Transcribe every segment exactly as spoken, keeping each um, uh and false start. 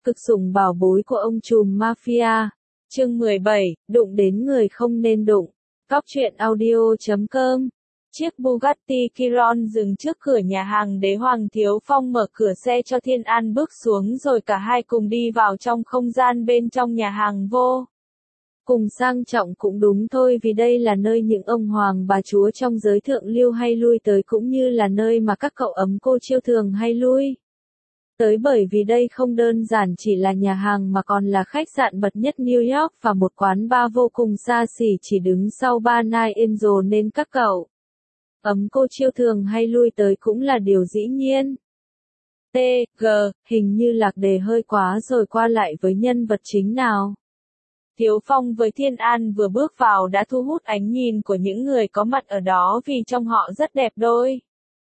Cực sủng bảo bối của ông trùm mafia. Chương mười bảy, đụng đến người không nên đụng. Cóc truyện audio chấm com. Chiếc Bugatti Chiron dừng trước cửa nhà hàng Đế Hoàng. Thiếu Phong mở cửa xe cho Thiên An bước xuống rồi cả hai cùng đi vào trong không gian bên trong nhà hàng vô cùng sang trọng cũng đúng thôi, vì đây là nơi những ông hoàng bà chúa trong giới thượng lưu hay lui tới, cũng như là nơi mà các cậu ấm cô chiêu thường hay lui tới, bởi vì đây không đơn giản chỉ là nhà hàng mà còn là khách sạn bậc nhất New York và một quán bar vô cùng xa xỉ chỉ đứng sau bar Night Angel, nên các cậu ấm cô chiêu thường hay lui tới cũng là điều dĩ nhiên. T G hình như lạc đề hơi quá rồi, qua lại với nhân vật chính nào. Thiếu Phong với Thiên An vừa bước vào đã thu hút ánh nhìn của những người có mặt ở đó, vì trông họ rất đẹp đôi.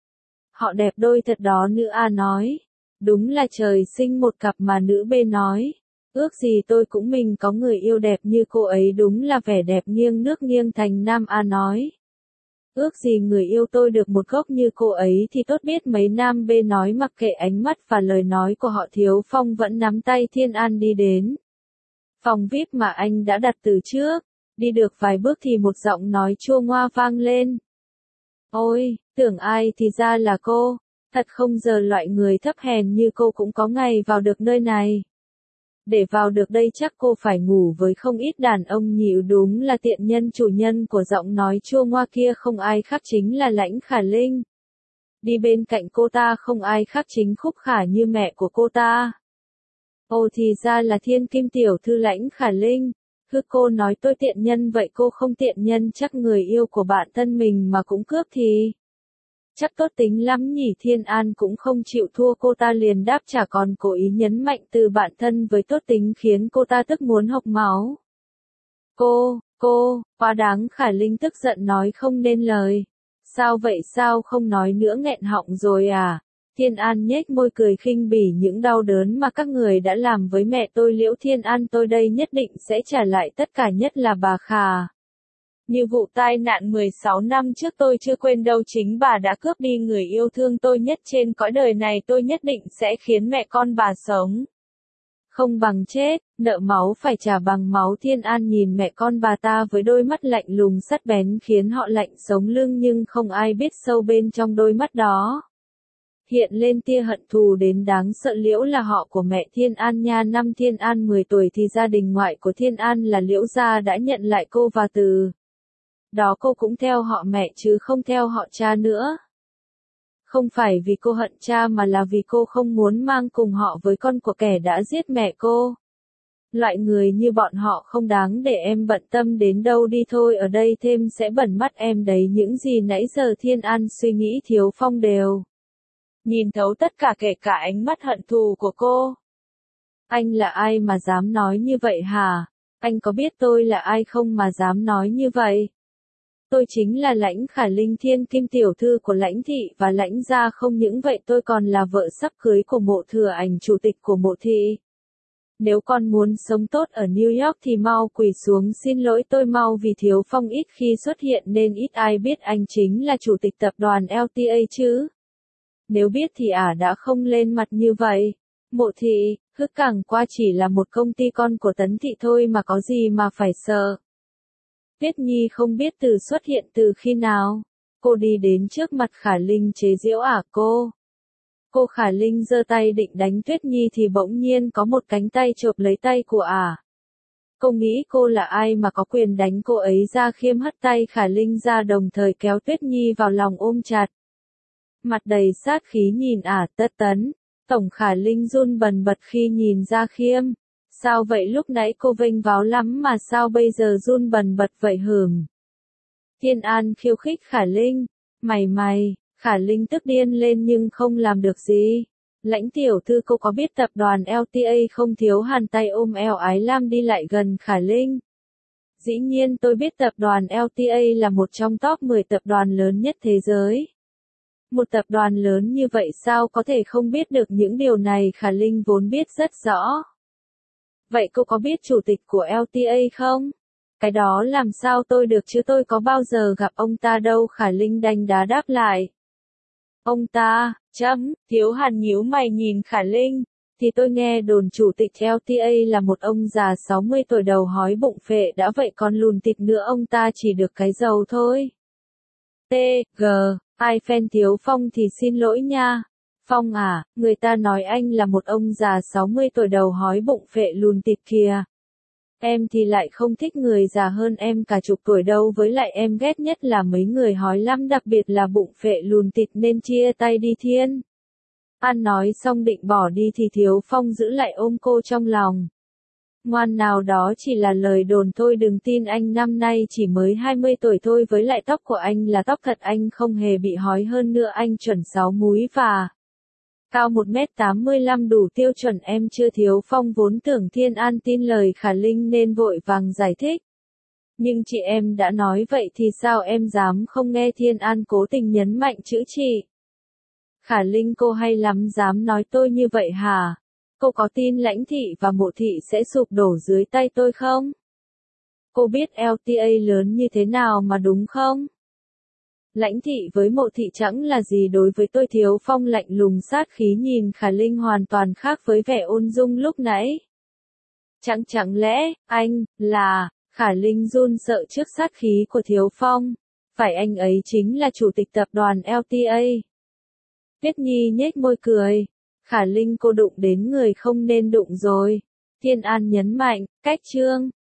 Họ đẹp đôi thật đó, nữ A nói. Đúng là trời sinh một cặp mà, nữ B nói. Ước gì tôi cũng mình có người yêu đẹp như cô ấy, đúng là vẻ đẹp nghiêng nước nghiêng thành. Nam A nói. Ước gì người yêu tôi được một gốc như cô ấy thì tốt biết mấy. Nam B nói. Mặc kệ ánh mắt và lời nói của họ, Thiếu Phong vẫn nắm tay Thiên An đi đến phòng vi ai pi mà anh đã đặt từ trước. Đi được vài bước thì một giọng nói chua ngoa vang lên. Ôi, tưởng ai thì ra là cô. Thật không ngờ loại người thấp hèn như cô cũng có ngày vào được nơi này. Để vào được đây chắc cô phải ngủ với không ít đàn ông nhỉ. Đúng là tiện nhân. Chủ nhân của giọng nói chua ngoa kia không ai khác chính là Lãnh Khả Linh. Đi bên cạnh cô ta không ai khác chính Khúc Khả Như, mẹ của cô ta. Ồ, thì ra là thiên kim tiểu thư Lãnh Khả Linh. Cứ cô nói tôi tiện nhân, vậy cô không tiện nhân chắc người yêu của bạn thân mình mà cũng cướp thì chắc tốt tính lắm nhỉ. Thiên An cũng không chịu thua, cô ta liền đáp trả, còn cố ý nhấn mạnh từ bạn thân với tốt tính khiến cô ta tức muốn hộc máu. Cô, cô, quá đáng. Khả Linh tức giận nói không nên lời. Sao vậy, sao không nói nữa, nghẹn họng rồi à? Thiên An nhếch môi cười khinh bỉ những đau đớn mà các người đã làm với mẹ tôi. Liễu Thiên An, tôi đây nhất định sẽ trả lại tất cả, nhất là bà Khả. Như vụ tai nạn mười sáu năm trước tôi chưa quên đâu, chính bà đã cướp đi người yêu thương tôi nhất trên cõi đời này, tôi nhất định sẽ khiến mẹ con bà sống không bằng chết, nợ máu phải trả bằng máu. Thiên An nhìn mẹ con bà ta với đôi mắt lạnh lùng sắt bén khiến họ lạnh sống lưng, nhưng không ai biết sâu bên trong đôi mắt đó hiện lên tia hận thù đến đáng sợ. Liễu là họ của mẹ Thiên An nha. Năm Thiên An mười tuổi thì gia đình ngoại của Thiên An là Liễu gia đã nhận lại cô, và từ đó cô cũng theo họ mẹ chứ không theo họ cha nữa. Không phải vì cô hận cha mà là vì cô không muốn mang cùng họ với con của kẻ đã giết mẹ cô. Loại người như bọn họ không đáng để em bận tâm đến đâu. Đi thôi, ở đây thêm sẽ bẩn mắt em đấy. Những gì nãy giờ Thiên An suy nghĩ Thiếu Phong đều nhìn thấu tất cả, kể cả ánh mắt hận thù của cô. Anh là ai mà dám nói như vậy hả? Anh có biết tôi là ai không mà dám nói như vậy? Tôi chính là Lãnh Khả Linh, thiên kim tiểu thư của Lãnh thị và Lãnh gia. Không những vậy, tôi còn là vợ sắp cưới của Mộ Thừa Ảnh, chủ tịch của Mộ thị. Nếu con muốn sống tốt ở New York thì mau quỳ xuống xin lỗi tôi mau, vì Thiếu Phong ít khi xuất hiện nên ít ai biết anh chính là chủ tịch tập đoàn lờ tê a chứ. Nếu biết thì ả đã không lên mặt như vậy. Mộ thị, cứ cẳng qua chỉ là một công ty con của Tấn thị thôi mà, có gì mà phải sợ. Tuyết Nhi không biết từ xuất hiện từ khi nào. Cô đi đến trước mặt Khả Linh chế giễu ả cô. Cô Khả Linh giơ tay định đánh Tuyết Nhi thì bỗng nhiên có một cánh tay chộp lấy tay của ả. Cô nghĩ cô là ai mà có quyền đánh cô ấy ra? Khiêm hất tay Khả Linh ra, đồng thời kéo Tuyết Nhi vào lòng ôm chặt. Mặt đầy sát khí nhìn ả. Tất Tấn. Tổng Khả Linh run bần bật khi nhìn ra Khiêm. Sao vậy, lúc nãy cô vênh váo lắm mà sao bây giờ run bần bật vậy hửm? Thiên An khiêu khích Khả Linh. Mày mày, Khả Linh tức điên lên nhưng không làm được gì. Lãnh tiểu thư, cô có biết tập đoàn lờ tê a không? Thiếu Hàn tay ôm eo Ái Lam đi lại gần Khả Linh. Dĩ nhiên tôi biết, tập đoàn lờ tê a là một trong top mười tập đoàn lớn nhất thế giới. Một tập đoàn lớn như vậy sao có thể không biết được những điều này? Khả Linh vốn biết rất rõ. Vậy cô có biết chủ tịch của lờ tê a không? Cái đó làm sao tôi được chứ, tôi có bao giờ gặp ông ta đâu. Khả Linh đanh đá đáp lại. Ông ta, chấm, Thiếu Hàn nhíu mày nhìn Khả Linh. thì tôi nghe đồn chủ tịch lờ tê a là một ông già sáu mươi tuổi đầu hói bụng phệ đã vậy còn lùn thịt nữa, ông ta chỉ được cái giàu thôi. T, G, ai fan Thiếu Phong thì xin lỗi nha. Phong à, người ta nói anh là một ông già sáu mươi tuổi đầu hói bụng phệ lùn thịt kìa. Em thì lại không thích người già hơn em cả chục tuổi đâu, với lại em ghét nhất là mấy người hói lắm, đặc biệt là bụng phệ lùn thịt, nên chia tay đi Thiên An. Nói xong định bỏ đi thì Thiếu Phong giữ lại ôm cô trong lòng. Ngoan nào, đó chỉ là lời đồn thôi, đừng tin anh, năm nay chỉ mới hai mươi tuổi thôi, với lại tóc của anh là tóc thật, anh không hề bị hói, hơn nữa anh chuẩn sáu múi và cao một mét tám mươi lăm đủ tiêu chuẩn em chưa. Thiếu Phong vốn tưởng Thiên An tin lời Khả Linh nên vội vàng giải thích. Nhưng chị em đã nói vậy thì sao em dám không nghe, Thiên An cố tình nhấn mạnh chữ chị. Khả Linh cô hay lắm, dám nói tôi như vậy hả? Cô có tin Lãnh Thị và Mộ Thị sẽ sụp đổ dưới tay tôi không? Cô biết lờ tê a lớn như thế nào mà đúng không? Lãnh Thị với Mộ Thị chẳng là gì đối với tôi. Thiếu Phong lạnh lùng sát khí nhìn Khả Linh, hoàn toàn khác với vẻ ôn dung lúc nãy. Chẳng chẳng lẽ, anh, là, Khả Linh run sợ trước sát khí của Thiếu Phong. Phải, anh ấy chính là chủ tịch tập đoàn lờ tê a. Tuyết Nhi nhếch môi cười. Khả Linh, cô đụng đến người không nên đụng rồi. Thiên An nhấn mạnh, cách chương.